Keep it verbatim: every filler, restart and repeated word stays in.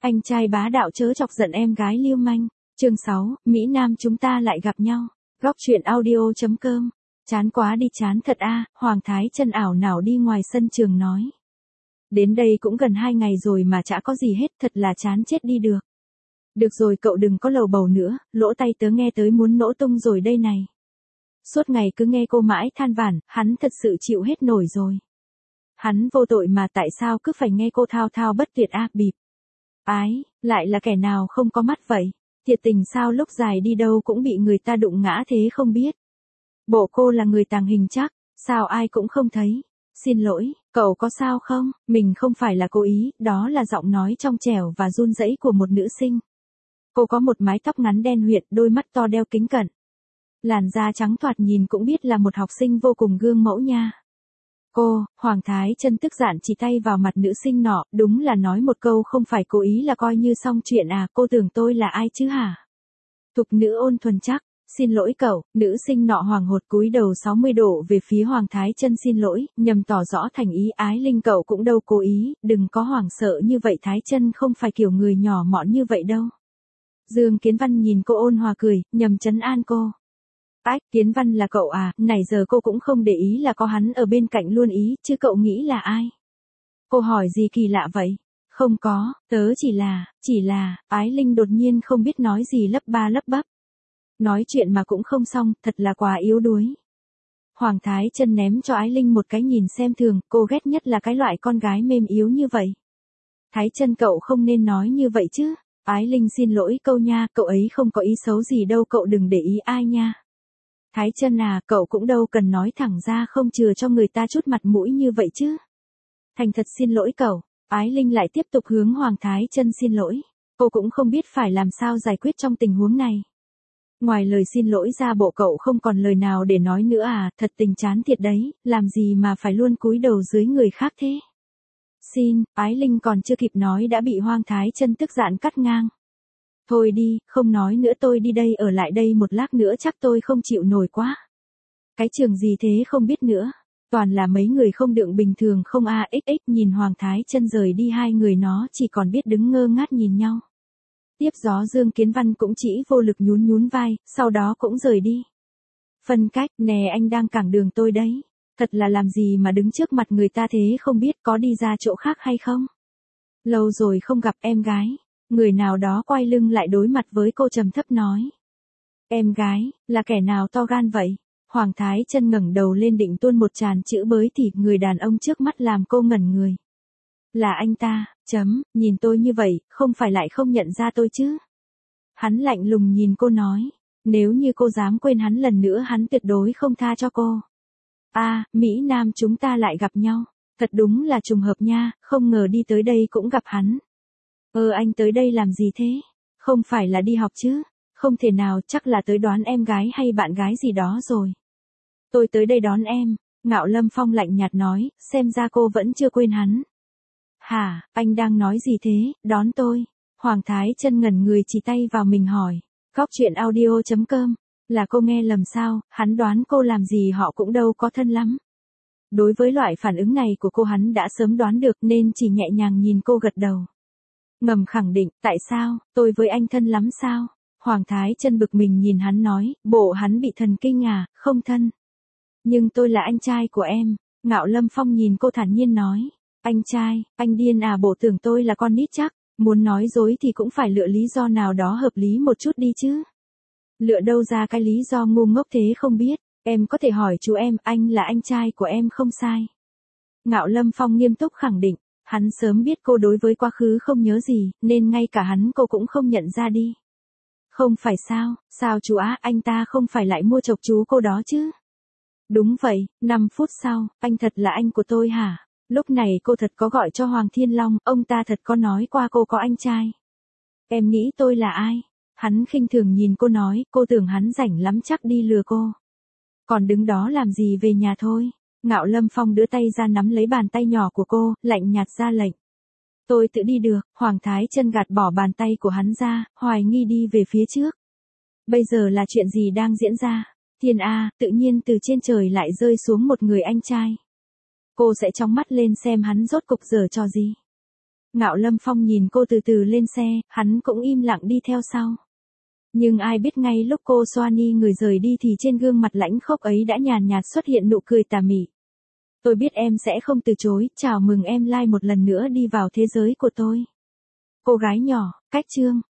Anh trai bá đạo chớ chọc giận em gái lưu manh. Chương sáu, Mỹ Nam chúng ta lại gặp nhau. Góc truyện audio chấm com. Chán quá đi chán thật a, Hoàng Thái Chân ảo não đi ngoài sân trường nói. Đến đây cũng gần hai ngày rồi mà chả có gì hết, thật là chán chết đi được. Được rồi cậu đừng có lầu bầu nữa, lỗ tai tớ nghe tới muốn nổ tung rồi đây này. Suốt ngày cứ nghe cô mãi than vãn, hắn thật sự chịu hết nổi rồi. Hắn vô tội mà tại sao cứ phải nghe cô thao thao bất tuyệt a, bịp. Ái, lại là kẻ nào không có mắt vậy? Thiệt tình sao lúc dài đi đâu cũng bị người ta đụng ngã thế không biết. Bộ cô là người tàng hình chắc, sao ai cũng không thấy. Xin lỗi, cậu có sao không? Mình không phải là cố ý, đó là giọng nói trong trẻo và run rẩy của một nữ sinh. Cô có một mái tóc ngắn đen huyệt, đôi mắt to đeo kính cận. Làn da trắng thoạt nhìn cũng biết là một học sinh vô cùng gương mẫu nha. Cô, Hoàng Thái Chân tức giận chỉ tay vào mặt nữ sinh nọ, đúng là nói một câu không phải cố ý là coi như xong chuyện à, cô tưởng tôi là ai chứ hả? Thục nữ ôn thuần chắc, xin lỗi cậu, nữ sinh nọ hoảng hốt cúi đầu sáu mươi độ về phía Hoàng Thái Chân xin lỗi, nhằm tỏ rõ thành ý. Ái Linh cậu cũng đâu cố ý, đừng có hoảng sợ như vậy, Thái Chân không phải kiểu người nhỏ mọn như vậy đâu. Dương Kiến Văn nhìn cô ôn hòa cười, nhằm trấn an cô. Ách, Kiến Văn là cậu à, nãy giờ cô cũng không để ý là có hắn ở bên cạnh luôn ý, chứ cậu nghĩ là ai? Cô hỏi gì kỳ lạ vậy? Không có, tớ chỉ là, chỉ là, Ái Linh đột nhiên không biết nói gì lắp ba lắp bắp. Nói chuyện mà cũng không xong, thật là quá yếu đuối. Hoàng Thái Chân ném cho Ái Linh một cái nhìn xem thường, cô ghét nhất là cái loại con gái mềm yếu như vậy. Thái Chân cậu không nên nói như vậy chứ. Ái Linh xin lỗi câu nha, cậu ấy không có ý xấu gì đâu, cậu đừng để ý ai nha. Thái Chân à, cậu cũng đâu cần nói thẳng ra không chừa cho người ta chút mặt mũi như vậy chứ. Thành thật xin lỗi cậu. Ái Linh lại tiếp tục hướng Hoàng Thái Chân xin lỗi. Cô cũng không biết phải làm sao giải quyết trong tình huống này. Ngoài lời xin lỗi ra bộ cậu không còn lời nào để nói nữa à, thật tình chán thiệt đấy, làm gì mà phải luôn cúi đầu dưới người khác thế. Xin, Ái Linh còn chưa kịp nói đã bị Hoàng Thái Chân tức giận cắt ngang. Thôi đi, không nói nữa, tôi đi đây, ở lại đây một lát nữa chắc tôi không chịu nổi quá. Cái trường gì thế không biết nữa. Toàn là mấy người không đựng bình thường không a x x nhìn Hoàng Thái Chân rời đi, hai người nó chỉ còn biết đứng ngơ ngác nhìn nhau. Tiếp gió Dương Kiến Văn cũng chỉ vô lực nhún nhún vai, sau đó cũng rời đi. Phân cách, nè anh đang cản đường tôi đấy. Thật là làm gì mà đứng trước mặt người ta thế không biết, có đi ra chỗ khác hay không? Lâu rồi không gặp em gái. Người nào đó quay lưng lại đối mặt với cô trầm thấp nói. Em gái, là kẻ nào to gan vậy? Hoàng Thái Chân ngẩng đầu lên định tuôn một tràng chữ bới thì người đàn ông trước mắt làm cô ngẩn người. Là anh ta, chấm, nhìn tôi như vậy, không phải lại không nhận ra tôi chứ? Hắn lạnh lùng nhìn cô nói. Nếu như cô dám quên hắn lần nữa hắn tuyệt đối không tha cho cô. À, Mỹ Nam chúng ta lại gặp nhau. Thật đúng là trùng hợp nha, không ngờ đi tới đây cũng gặp hắn. Ờ anh tới đây làm gì thế? Không phải là đi học chứ? Không thể nào, chắc là tới đón em gái hay bạn gái gì đó rồi. Tôi tới đây đón em, Ngạo Lâm Phong lạnh nhạt nói, xem ra cô vẫn chưa quên hắn. Hả, anh đang nói gì thế, đón tôi? Hoàng Thái Chân ngẩn người chỉ tay vào mình hỏi. Góc truyện audio chấm com, là cô nghe lầm sao, hắn đoán cô làm gì họ cũng đâu có thân lắm. Đối với loại phản ứng này của cô hắn đã sớm đoán được nên chỉ nhẹ nhàng nhìn cô gật đầu. Ngầm khẳng định, tại sao, tôi với anh thân lắm sao? Hoàng Thái Chân bực mình nhìn hắn nói, bộ hắn bị thần kinh à, không thân. Nhưng tôi là anh trai của em. Ngạo Lâm Phong nhìn cô thản nhiên nói. Anh trai, anh điên à, bộ tưởng tôi là con nít chắc. Muốn nói dối thì cũng phải lựa lý do nào đó hợp lý một chút đi chứ. Lựa đâu ra cái lý do ngu ngốc thế không biết. Em có thể hỏi chú em, anh là anh trai của em không sai. Ngạo Lâm Phong nghiêm túc khẳng định. Hắn sớm biết cô đối với quá khứ không nhớ gì, nên ngay cả hắn cô cũng không nhận ra đi. Không phải sao, sao chú á, anh ta không phải lại mua chọc chú cô đó chứ? Đúng vậy, năm phút sau, anh thật là anh của tôi hả? Lúc này cô thật có gọi cho Hoàng Thiên Long, ông ta thật có nói qua cô có anh trai. Em nghĩ tôi là ai? Hắn khinh thường nhìn cô nói, cô tưởng hắn rảnh lắm chắc đi lừa cô. Còn đứng đó làm gì, về nhà thôi. Ngạo Lâm Phong đưa tay ra nắm lấy bàn tay nhỏ của cô, lạnh nhạt ra lệnh. Tôi tự đi được. Hoàng Thái Chân gạt bỏ bàn tay của hắn ra, hoài nghi đi về phía trước. Bây giờ là chuyện gì đang diễn ra? Thiên A, tự nhiên từ trên trời lại rơi xuống một người anh trai. Cô sẽ chóng mắt lên xem hắn rốt cục giở trò gì. Ngạo Lâm Phong nhìn cô từ từ lên xe, hắn cũng im lặng đi theo sau. Nhưng ai biết ngay lúc cô xoa ni người rời đi thì trên gương mặt lãnh khốc ấy đã nhàn nhạt xuất hiện nụ cười tà mị. Tôi biết em sẽ không từ chối, chào mừng em lại một lần nữa đi vào thế giới của tôi. Cô gái nhỏ, cách chương.